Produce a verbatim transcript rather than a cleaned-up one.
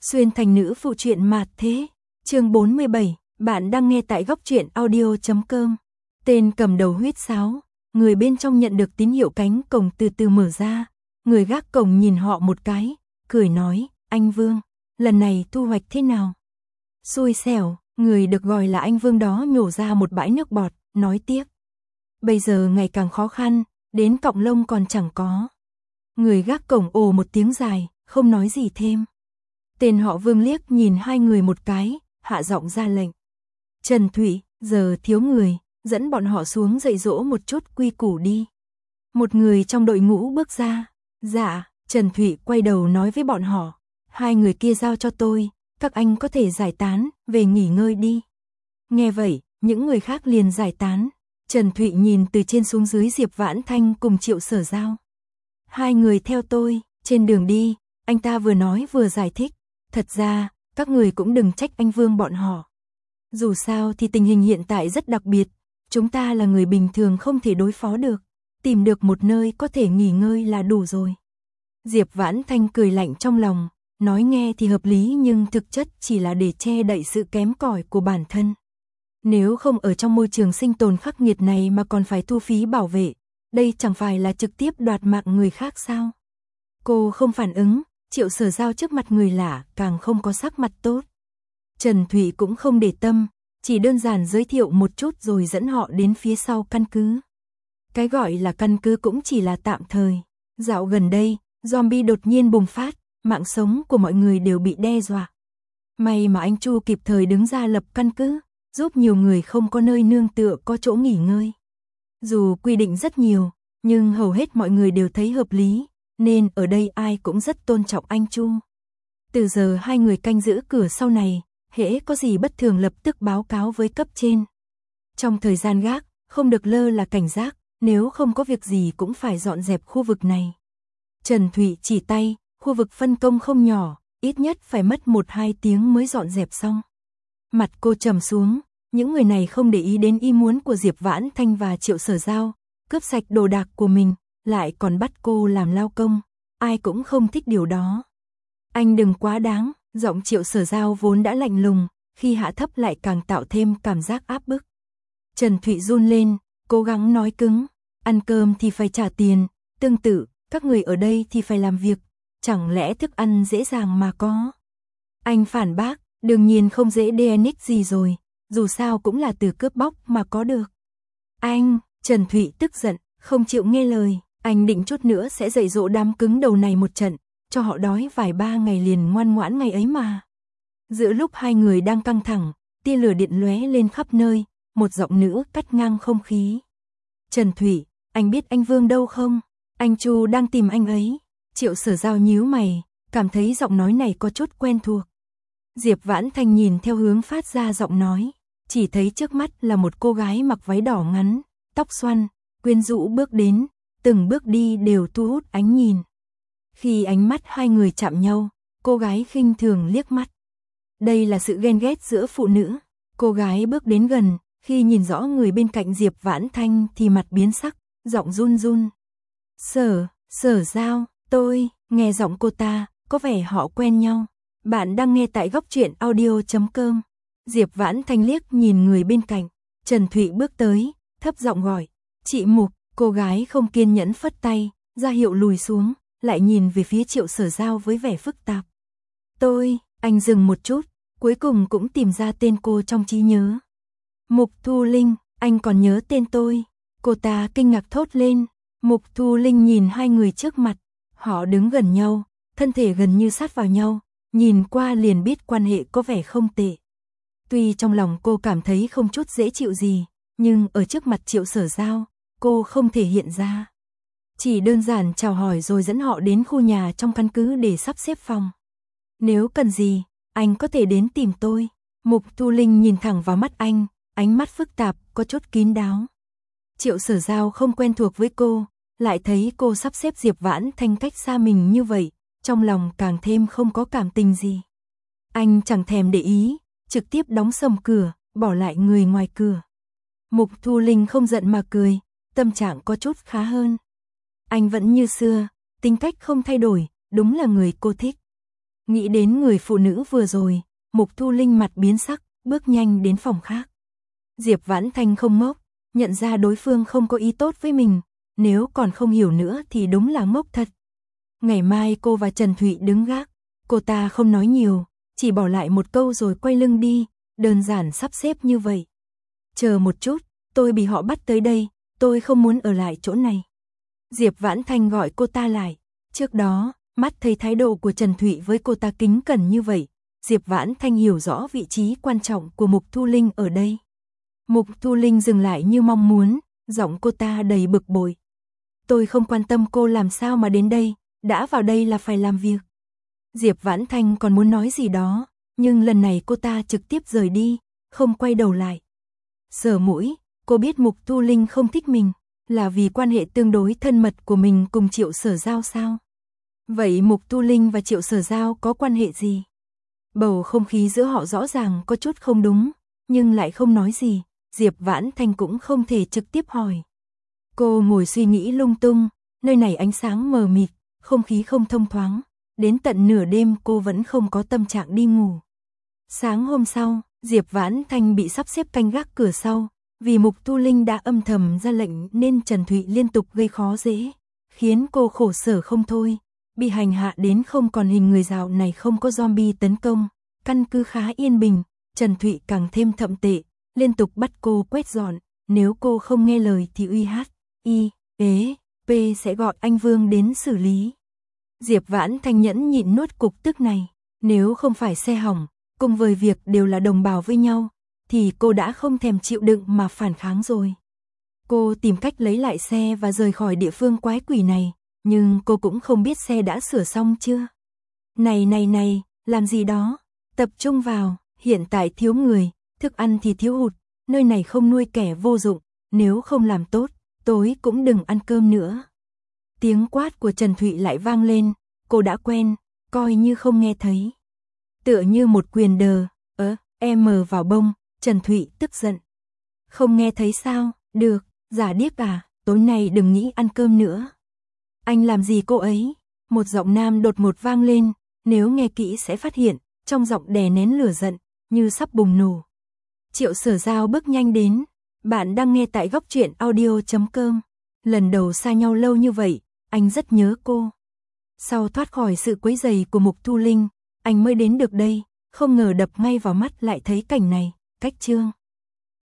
Xuyên thành nữ phụ truyện mạt thế. Chương bốn mươi bảy, bạn đang nghe tại góc truyện audio chấm com. Tên cầm đầu huýt sáo, người bên trong nhận được tín hiệu cánh cổng từ từ mở ra. Người gác cổng nhìn họ một cái, cười nói, anh Vương, lần này thu hoạch thế nào? Xui xẻo, người được gọi là anh Vương đó nhổ ra một bãi nước bọt, nói tiếc. Bây giờ ngày càng khó khăn, đến cọng lông còn chẳng có. Người gác cổng ồ một tiếng dài, không nói gì thêm. Tên họ Vương liếc nhìn hai người một cái, hạ giọng ra lệnh. Trần Thụy, giờ thiếu người, dẫn bọn họ xuống dạy dỗ một chút quy củ đi. Một người trong đội ngũ bước ra. Dạ, Trần Thụy quay đầu nói với bọn họ. Hai người kia giao cho tôi, các anh có thể giải tán, về nghỉ ngơi đi. Nghe vậy, những người khác liền giải tán. Trần Thụy nhìn từ trên xuống dưới Diệp Vãn Thanh cùng Triệu Sở Giao. Hai người theo tôi, trên đường đi, anh ta vừa nói vừa giải thích. Thật ra, các người cũng đừng trách anh Vương bọn họ. Dù sao thì tình hình hiện tại rất đặc biệt, chúng ta là người bình thường không thể đối phó được, tìm được một nơi có thể nghỉ ngơi là đủ rồi. Diệp Vãn Thanh cười lạnh trong lòng, nói nghe thì hợp lý nhưng thực chất chỉ là để che đậy sự kém cỏi của bản thân. Nếu không ở trong môi trường sinh tồn khắc nghiệt này mà còn phải thu phí bảo vệ, đây chẳng phải là trực tiếp đoạt mạng người khác sao? Cô không phản ứng. Triệu Sở Giao trước mặt người lạ càng không có sắc mặt tốt. Trần Thụy cũng không để tâm, chỉ đơn giản giới thiệu một chút rồi dẫn họ đến phía sau căn cứ. Cái gọi là căn cứ cũng chỉ là tạm thời. Dạo gần đây, zombie đột nhiên bùng phát, mạng sống của mọi người đều bị đe dọa. May mà anh Chu kịp thời đứng ra lập căn cứ, giúp nhiều người không có nơi nương tựa có chỗ nghỉ ngơi. Dù quy định rất nhiều, nhưng hầu hết mọi người đều thấy hợp lý. Nên ở đây ai cũng rất tôn trọng anh Chu. Từ giờ hai người canh giữ cửa sau này, hễ có gì bất thường lập tức báo cáo với cấp trên. Trong thời gian gác, không được lơ là cảnh giác, nếu không có việc gì cũng phải dọn dẹp khu vực này. Trần Thụy chỉ tay, khu vực phân công không nhỏ, ít nhất phải mất một hai tiếng mới dọn dẹp xong. Mặt cô trầm xuống, những người này không để ý đến ý muốn của Diệp Vãn Thanh và Triệu Sở Giao, cướp sạch đồ đạc của mình. Lại còn bắt cô làm lao công, ai cũng không thích điều đó. Anh đừng quá đáng, giọng Triệu Sở Giao vốn đã lạnh lùng, khi hạ thấp lại càng tạo thêm cảm giác áp bức. Trần Thụy run lên, cố gắng nói cứng, ăn cơm thì phải trả tiền, tương tự, các người ở đây thì phải làm việc, chẳng lẽ thức ăn dễ dàng mà có. Anh phản bác, đương nhiên không dễ đê en ích gì rồi, dù sao cũng là từ cướp bóc mà có được. Anh, Trần Thụy tức giận, không chịu nghe lời. Anh định chút nữa sẽ dạy dỗ đám cứng đầu này một trận, cho họ đói vài ba ngày liền ngoan ngoãn ngày ấy mà. Giữa lúc hai người đang căng thẳng, tia lửa điện lóe lên khắp nơi, một giọng nữ cắt ngang không khí. Trần Thụy, anh biết anh Vương đâu không? Anh Chu đang tìm anh ấy. Triệu Sở Giao nhíu mày, cảm thấy giọng nói này có chút quen thuộc. Diệp Vãn Thanh nhìn theo hướng phát ra giọng nói, chỉ thấy trước mắt là một cô gái mặc váy đỏ ngắn, tóc xoăn, quyến rũ bước đến. Từng bước đi đều thu hút ánh nhìn. Khi ánh mắt hai người chạm nhau, cô gái khinh thường liếc mắt. Đây là sự ghen ghét giữa phụ nữ. Cô gái bước đến gần, khi nhìn rõ người bên cạnh Diệp Vãn Thanh thì mặt biến sắc, giọng run run. Sở, Sở Giao, tôi, nghe giọng cô ta, có vẻ họ quen nhau. Bạn đang nghe tại góc truyện audio chấm com. Diệp Vãn Thanh liếc nhìn người bên cạnh. Trần Thụy bước tới, thấp giọng gọi. Chị Mục. Cô gái không kiên nhẫn phất tay, ra hiệu lùi xuống, lại nhìn về phía Triệu Sở Giao với vẻ phức tạp. Tôi, anh dừng một chút, cuối cùng cũng tìm ra tên cô trong trí nhớ. Mục Thu Linh, anh còn nhớ tên tôi. Cô ta kinh ngạc thốt lên. Mục Thu Linh nhìn hai người trước mặt, họ đứng gần nhau, thân thể gần như sát vào nhau, nhìn qua liền biết quan hệ có vẻ không tệ. Tuy trong lòng cô cảm thấy không chút dễ chịu gì, nhưng ở trước mặt Triệu Sở Giao, cô không thể hiện ra. Chỉ đơn giản chào hỏi rồi dẫn họ đến khu nhà trong căn cứ để sắp xếp phòng. Nếu cần gì, anh có thể đến tìm tôi. Mục Thu Linh nhìn thẳng vào mắt anh, ánh mắt phức tạp, có chút kín đáo. Triệu Sở Giao không quen thuộc với cô, lại thấy cô sắp xếp Diệp Vãn Thanh cách xa mình như vậy, trong lòng càng thêm không có cảm tình gì. Anh chẳng thèm để ý, trực tiếp đóng sầm cửa, bỏ lại người ngoài cửa. Mục Thu Linh không giận mà cười. Tâm trạng có chút khá hơn. Anh vẫn như xưa, tính cách không thay đổi, đúng là người cô thích. Nghĩ đến người phụ nữ vừa rồi, Mục Thu Linh mặt biến sắc, bước nhanh đến phòng khác. Diệp Vãn Thanh không ngốc, nhận ra đối phương không có ý tốt với mình, nếu còn không hiểu nữa thì đúng là ngốc thật. Ngày mai cô và Trần Thụy đứng gác, cô ta không nói nhiều, chỉ bỏ lại một câu rồi quay lưng đi, đơn giản sắp xếp như vậy. Chờ một chút, tôi bị họ bắt tới đây, tôi không muốn ở lại chỗ này. Diệp Vãn Thanh gọi cô ta lại, trước đó, mắt thấy thái độ của Trần Thụy với cô ta kính cẩn như vậy, Diệp Vãn Thanh hiểu rõ vị trí quan trọng của Mục Thu Linh ở đây. Mục Thu Linh dừng lại như mong muốn, giọng cô ta đầy bực bội. Tôi không quan tâm cô làm sao mà đến đây, đã vào đây là phải làm việc. Diệp Vãn Thanh còn muốn nói gì đó, nhưng lần này cô ta trực tiếp rời đi, không quay đầu lại. Sờ mũi, cô biết Mục Thu Linh không thích mình, là vì quan hệ tương đối thân mật của mình cùng Triệu Sở Giao sao? Vậy Mục Thu Linh và Triệu Sở Giao có quan hệ gì? Bầu không khí giữa họ rõ ràng có chút không đúng, nhưng lại không nói gì, Diệp Vãn Thanh cũng không thể trực tiếp hỏi. Cô ngồi suy nghĩ lung tung, nơi này ánh sáng mờ mịt, không khí không thông thoáng, đến tận nửa đêm cô vẫn không có tâm trạng đi ngủ. Sáng hôm sau, Diệp Vãn Thanh bị sắp xếp canh gác cửa sau, vì Mục Thu Linh đã âm thầm ra lệnh nên Trần Thụy liên tục gây khó dễ, khiến cô khổ sở không thôi, bị hành hạ đến không còn hình người. Dạo này không có zombie tấn công, căn cứ khá yên bình, Trần Thụy càng thêm thậm tệ, liên tục bắt cô quét dọn, nếu cô không nghe lời thì uy hát, y, ế, p sẽ gọi anh Vương đến xử lý. Diệp Vãn Thanh nhẫn nhịn nuốt cục tức này, nếu không phải xe hỏng, cùng với việc đều là đồng bào với nhau, thì cô đã không thèm chịu đựng mà phản kháng rồi. Cô tìm cách lấy lại xe và rời khỏi địa phương quái quỷ này, nhưng cô cũng không biết xe đã sửa xong chưa. Này này này, làm gì đó, tập trung vào, hiện tại thiếu người, thức ăn thì thiếu hụt, nơi này không nuôi kẻ vô dụng, nếu không làm tốt, tối cũng đừng ăn cơm nữa. Tiếng quát của Trần Thụy lại vang lên, cô đã quen, coi như không nghe thấy. Tựa như một quyền đờ, ớ, em mờ vào bông, Trần Thụy tức giận. Không nghe thấy sao, được, giả điếc à, tối nay đừng nghĩ ăn cơm nữa. Anh làm gì cô ấy? Một giọng nam đột ngột vang lên, nếu nghe kỹ sẽ phát hiện, trong giọng đè nén lửa giận, như sắp bùng nổ. Triệu Sở Giao bước nhanh đến, bạn đang nghe tại góc truyện audio chấm com. Lần đầu xa nhau lâu như vậy, anh rất nhớ cô. Sau thoát khỏi sự quấy rầy của Mục Thu Linh, anh mới đến được đây, không ngờ đập ngay vào mắt lại thấy cảnh này, cách chương.